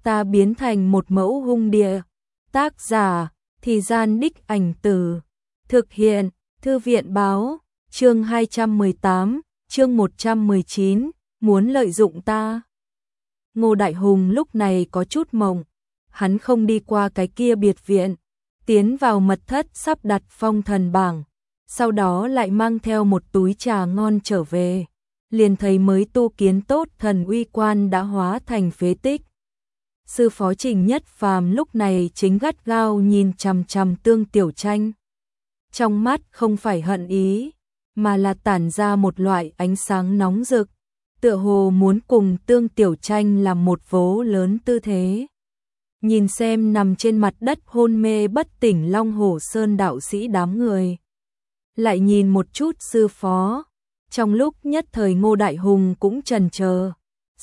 ta biến thành một mẫu hung địa. Tác giả, Thì Gian Đích Ảnh Từ. Thực hiện, Thư viện báo, chương 218, chương 119, muốn lợi dụng ta. Ngô Đại Hùng lúc này có chút mộng, hắn không đi qua cái kia biệt viện, tiến vào mật thất sắp đặt phong thần bảng, sau đó lại mang theo một túi trà ngon trở về, liền thấy mới tu kiến tốt thần uy quan đã hóa thành phế tích. Sư phó Trình Nhất Phàm lúc này chính gắt gao nhìn chằm chằm Tương Tiểu Tranh. Trong mắt không phải hận ý, mà là tản ra một loại ánh sáng nóng rực, tựa hồ muốn cùng Tương Tiểu Tranh làm một vố lớn tư thế. Nhìn xem nằm trên mặt đất hôn mê bất tỉnh Long Hổ Sơn đạo sĩ đám người. Lại nhìn một chút sư phó, trong lúc nhất thời Ngô Đại Hùng cũng chần chờ.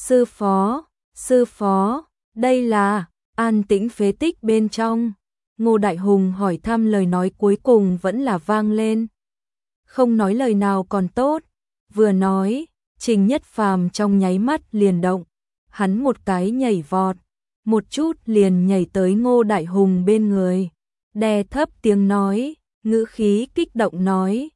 Sư phó, đây là an tĩnh phế tích bên trong. Ngô Đại Hùng hỏi thăm, lời nói cuối cùng vẫn là vang lên. Không nói lời nào còn tốt, vừa nói, Trình Nhất Phàm trong nháy mắt liền động, hắn một cái nhảy vọt, một chút liền nhảy tới Ngô Đại Hùng bên người, đè thấp tiếng nói, ngữ khí kích động nói,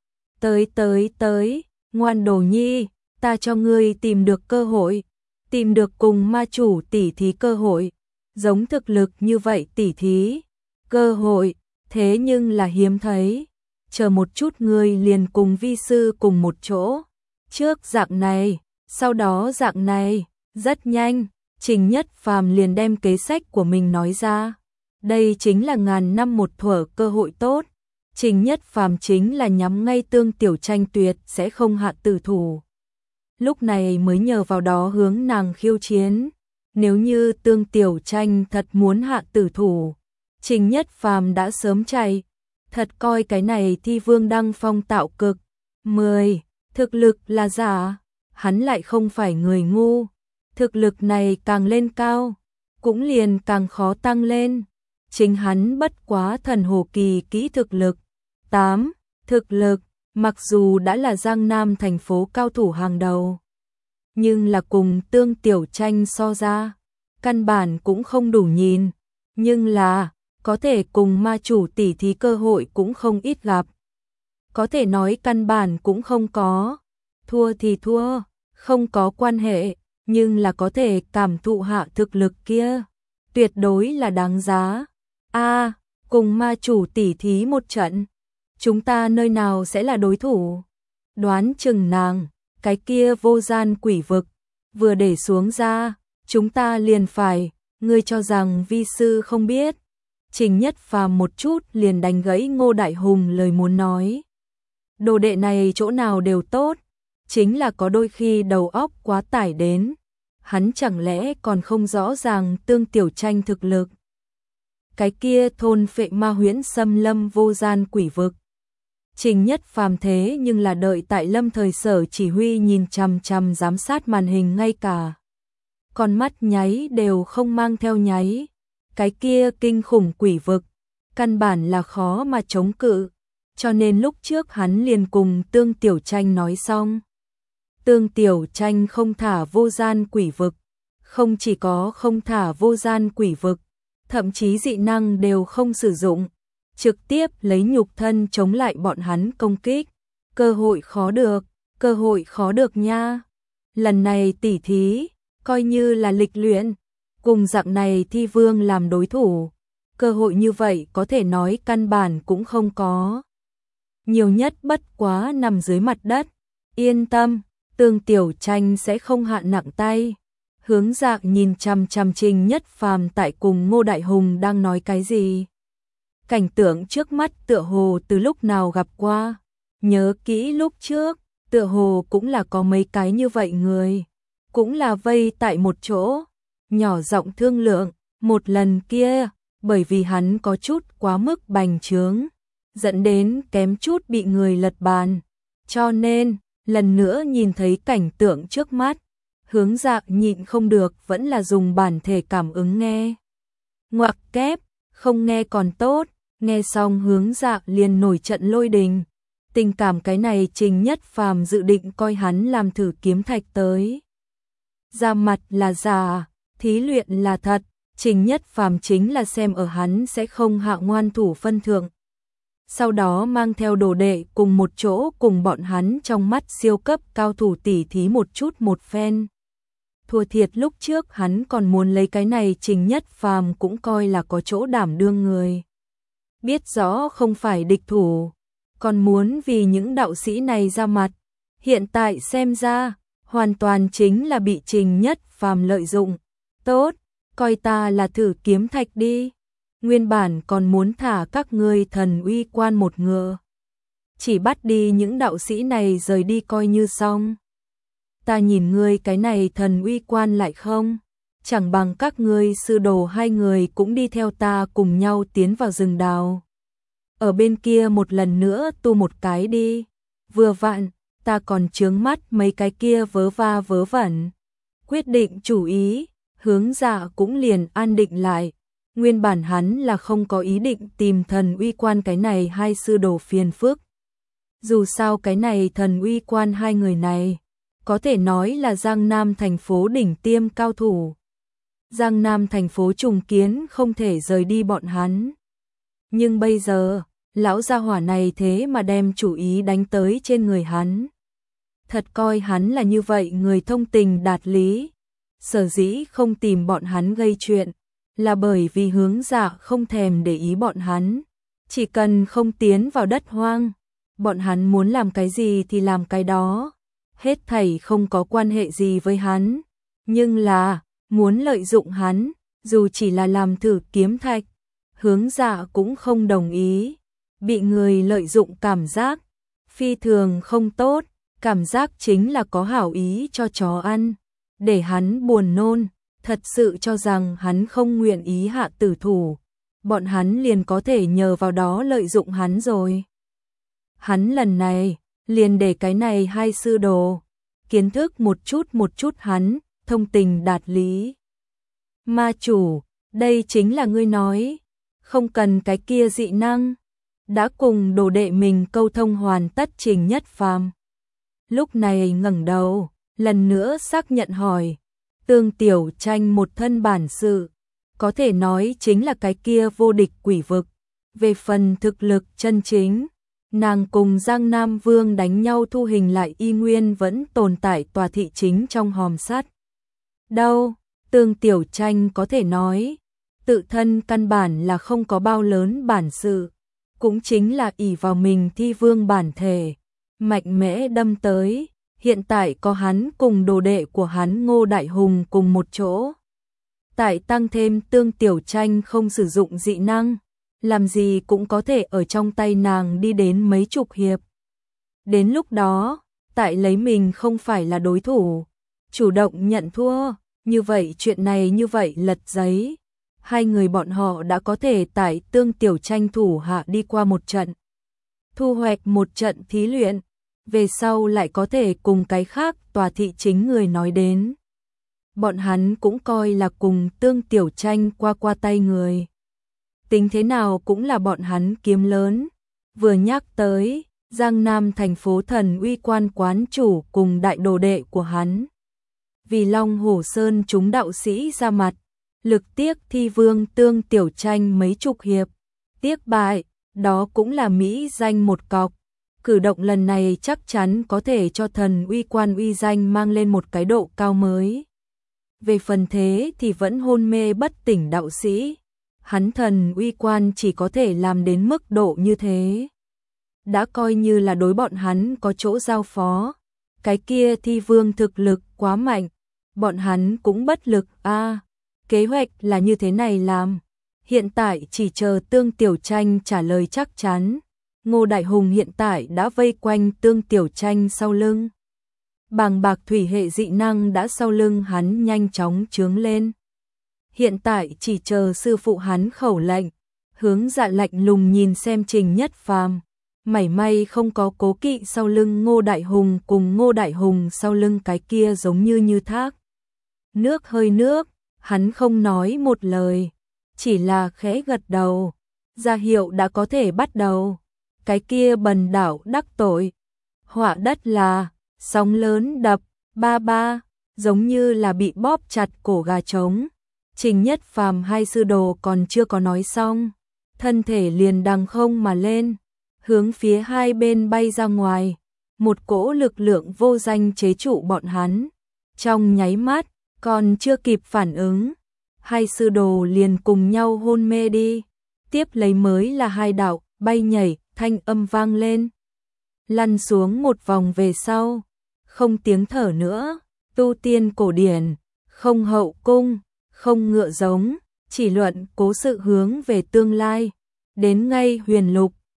tới, ngoan đồ nhi, ta cho ngươi tìm được cơ hội, tìm được cùng ma chủ tỉ thí cơ hội, giống thực lực như vậy tỉ thí, cơ hội, thế nhưng là hiếm thấy, chờ một chút ngươi liền cùng vi sư cùng một chỗ, trước dạng này, sau đó dạng này, rất nhanh, Trình Nhất Phàm liền đem kế sách của mình nói ra, đây chính là ngàn năm một thuở cơ hội tốt, Trình Nhất Phàm chính là nhắm ngay Tương Tiểu Tranh tuyệt sẽ không hạ tử thủ. Lúc này mới nhờ vào đó hướng nàng khiêu chiến, nếu như Tương Tiểu Tranh thật muốn hạ tử thủ, Trình Nhất Phàm đã sớm chạy, thật coi cái này Thi Vương Đăng Phong tạo cực. 10. Thực lực là giả, hắn lại không phải người ngu, thực lực này càng lên cao, cũng liền càng khó tăng lên, chính hắn bất quá thần hồ kỳ kỹ thực lực. 8. Thực lực, mặc dù đã là Giang Nam thành phố cao thủ hàng đầu, nhưng là cùng Tương Tiểu Tranh so ra, căn bản cũng không đủ nhìn, nhưng là có thể cùng ma chủ tỉ thí cơ hội cũng không ít gặp. Có thể nói căn bản cũng không có, thua thì thua, không có quan hệ, nhưng là có thể cảm thụ hạ thực lực kia, tuyệt đối là đáng giá. Cùng ma chủ tỉ thí một trận, chúng ta nơi nào sẽ là đối thủ? Đoán chừng nàng, cái kia vô gian quỷ vực, vừa để xuống ra, chúng ta liền phải, ngươi cho rằng vi sư không biết. Trình Nhất Phàm một chút liền đánh gãy Ngô Đại Hùng lời muốn nói. Đồ đệ này chỗ nào đều tốt, chính là có đôi khi đầu óc quá tải đến, hắn chẳng lẽ còn không rõ ràng Tương Tiểu Tranh thực lực. Cái kia thôn phệ ma huyễn xâm lâm vô gian quỷ vực. Trình Nhất Phàm thế nhưng là đợi tại Lâm Thời Sở chỉ huy nhìn chằm chằm giám sát màn hình, ngay cả con mắt nháy đều không mang theo nháy. Cái kia kinh khủng quỷ vực, căn bản là khó mà chống cự, cho nên lúc trước hắn liền cùng Tương Tiểu Tranh nói xong. Tương Tiểu Tranh không thả vô gian quỷ vực, không chỉ có không thả vô gian quỷ vực, thậm chí dị năng đều không sử dụng, trực tiếp lấy nhục thân chống lại bọn hắn công kích. Cơ hội khó được nha. Lần này tỉ thí, coi như là lịch luyện, cùng dạng này Thi Vương làm đối thủ, cơ hội như vậy có thể nói căn bản cũng không có. Nhiều nhất bất quá nằm dưới mặt đất, yên tâm, Tương Tiểu Tranh sẽ không hạ nặng tay. Hướng Dạng nhìn chằm chằm Trình Nhất Phàm tại cùng Ngô Đại Hùng đang nói cái gì. Cảnh tượng trước mắt tựa hồ từ lúc nào gặp qua, nhớ kỹ lúc trước, tựa hồ cũng là có mấy cái như vậy người, cũng là vây tại một chỗ, nhỏ giọng thương lượng, một lần kia, bởi vì hắn có chút quá mức bành trướng, dẫn đến kém chút bị người lật bàn, cho nên, lần nữa nhìn thấy cảnh tượng trước mắt, Hướng Dạng nhịn không được vẫn là dùng bản thể cảm ứng nghe. Ngoặc kép, không nghe còn tốt, nghe xong Hướng Dạng liền nổi trận lôi đình, tình cảm cái này Trình Nhất Phàm dự định coi hắn làm thử kiếm thạch tới. Ra mặt là giả, thí luyện là thật, Trình Nhất Phàm chính là xem ở hắn sẽ không hạ ngoan thủ phân thượng. Sau đó mang theo đồ đệ cùng một chỗ cùng bọn hắn trong mắt siêu cấp cao thủ tỉ thí một chút một phen. Thua thiệt lúc trước hắn còn muốn lấy cái này, Trình Nhất Phàm cũng coi là có chỗ đảm đương người. Biết rõ không phải địch thủ, còn muốn vì những đạo sĩ này ra mặt. Hiện tại xem ra, hoàn toàn chính là bị Trình Nhất Phàm lợi dụng. Tốt, coi ta là thử kiếm thạch đi. Nguyên bản còn muốn thả các ngươi thần uy quan một ngựa. Chỉ bắt đi những đạo sĩ này rời đi coi như xong. Ta nhìn ngươi cái này thần uy quan lại không? Chẳng bằng các ngươi sư đồ hai người cũng đi theo ta cùng nhau tiến vào rừng đào. Ở bên kia một lần nữa tu một cái đi. Vừa vặn, ta còn chướng mắt mấy cái kia vớ va vớ vẩn. Quyết định chủ ý, Hướng Dạ cũng liền an định lại. Nguyên bản hắn là không có ý định tìm thần uy quan cái này hai sư đồ phiền phức. Dù sao cái này thần uy quan hai người này, có thể nói là Giang Nam thành phố đỉnh tiêm cao thủ. Giang Nam thành phố trùng kiến không thể rời đi bọn hắn. Nhưng bây giờ, lão gia hỏa này thế mà đem chủ ý đánh tới trên người hắn. Thật coi hắn là như vậy người thông tình đạt lý. Sở dĩ không tìm bọn hắn gây chuyện, là bởi vì Hướng Dạ không thèm để ý bọn hắn. Chỉ cần không tiến vào đất hoang, bọn hắn muốn làm cái gì thì làm cái đó. Hết thảy không có quan hệ gì với hắn. Nhưng là, muốn lợi dụng hắn, dù chỉ là làm thử kiếm thạch, Hướng Dạ cũng không đồng ý. Bị người lợi dụng cảm giác phi thường không tốt, cảm giác chính là có hảo ý cho chó ăn, để hắn buồn nôn, thật sự cho rằng hắn không nguyện ý hạ tử thủ, bọn hắn liền có thể nhờ vào đó lợi dụng hắn rồi. Hắn lần này, liền để cái này hai sư đồ, kiến thức một chút hắn, thông tình đạt lý. Ma chủ, đây chính là ngươi nói, không cần cái kia dị năng. Đã cùng đồ đệ mình câu thông hoàn tất, Trình Nhất Phàm lúc này ngẩng đầu, lần nữa xác nhận hỏi. Tương Tiểu Tranh một thân bản sự, có thể nói chính là cái kia vô địch quỷ vực. Về phần thực lực chân chính, nàng cùng Giang Nam Vương đánh nhau thu hình lại y nguyên vẫn tồn tại tòa thị chính trong hòm sắt. Đâu, Tương Tiểu Tranh có thể nói, tự thân căn bản là không có bao lớn bản sự. Cũng chính là ỷ vào mình thi vương bản thể, mạnh mẽ đâm tới, hiện tại có hắn cùng đồ đệ của hắn Ngô Đại Hùng cùng một chỗ. Tại tăng thêm Tương Tiểu Tranh không sử dụng dị năng, làm gì cũng có thể ở trong tay nàng đi đến mấy chục hiệp. Đến lúc đó, tại lấy mình không phải là đối thủ, chủ động nhận thua, như vậy chuyện này như vậy lật giấy. Hai người bọn họ đã có thể tại Tương Tiểu Tranh thủ hạ đi qua một trận, thu hoạch một trận thí luyện, về sau lại có thể cùng cái khác tòa thị chính người nói đến. Bọn hắn cũng coi là cùng Tương Tiểu Tranh qua tay người. Tính thế nào cũng là bọn hắn kiếm lớn. Vừa nhắc tới, Giang Nam thành phố thần uy quan quán chủ cùng đại đồ đệ của hắn. Vì Long Hổ Sơn chúng đạo sĩ ra mặt, lực tiếc thi vương Tương Tiểu Tranh mấy chục hiệp, tiếc bại, đó cũng là mỹ danh một cọc. Cử động lần này chắc chắn có thể cho thần uy quan uy danh mang lên một cái độ cao mới. Về phần thế thì vẫn hôn mê bất tỉnh đạo sĩ, hắn thần uy quan chỉ có thể làm đến mức độ như thế. Đã coi như là đối bọn hắn có chỗ giao phó, cái kia thi vương thực lực quá mạnh, bọn hắn cũng bất lực a. Kế hoạch là như thế này làm, hiện tại chỉ chờ Tương Tiểu Tranh trả lời chắc chắn. Ngô Đại Hùng hiện tại đã vây quanh Tương Tiểu Tranh sau lưng. Bàng bạc thủy hệ dị năng đã sau lưng hắn nhanh chóng trướng lên. Hiện tại chỉ chờ sư phụ hắn khẩu lệnh. Hướng Dạ lạnh lùng nhìn xem Trình Nhất Phàm, mảy may không có cố kỵ sau lưng Ngô Đại Hùng cùng Ngô Đại Hùng sau lưng cái kia giống như thác nước hơi nước. Hắn không nói một lời, chỉ là khẽ gật đầu, ra hiệu đã có thể bắt đầu. Cái kia bần đảo đắc tội, họa đất là, sóng lớn đập, ba ba, giống như là bị bóp chặt cổ gà trống. Trình Nhất Phàm hai sư đồ còn chưa có nói xong, thân thể liền đằng không mà lên, hướng phía hai bên bay ra ngoài, một cỗ lực lượng vô danh chế trụ bọn hắn. Trong nháy mắt, còn chưa kịp phản ứng, hai sư đồ liền cùng nhau hôn mê đi. Tiếp lấy mới là hai đạo bay nhảy, thanh âm vang lên. Lăn xuống một vòng về sau, không tiếng thở nữa, tu tiên cổ điển, không hậu cung, không ngựa giống, chỉ luận cố sự hướng về tương lai. Đến ngay huyền lục,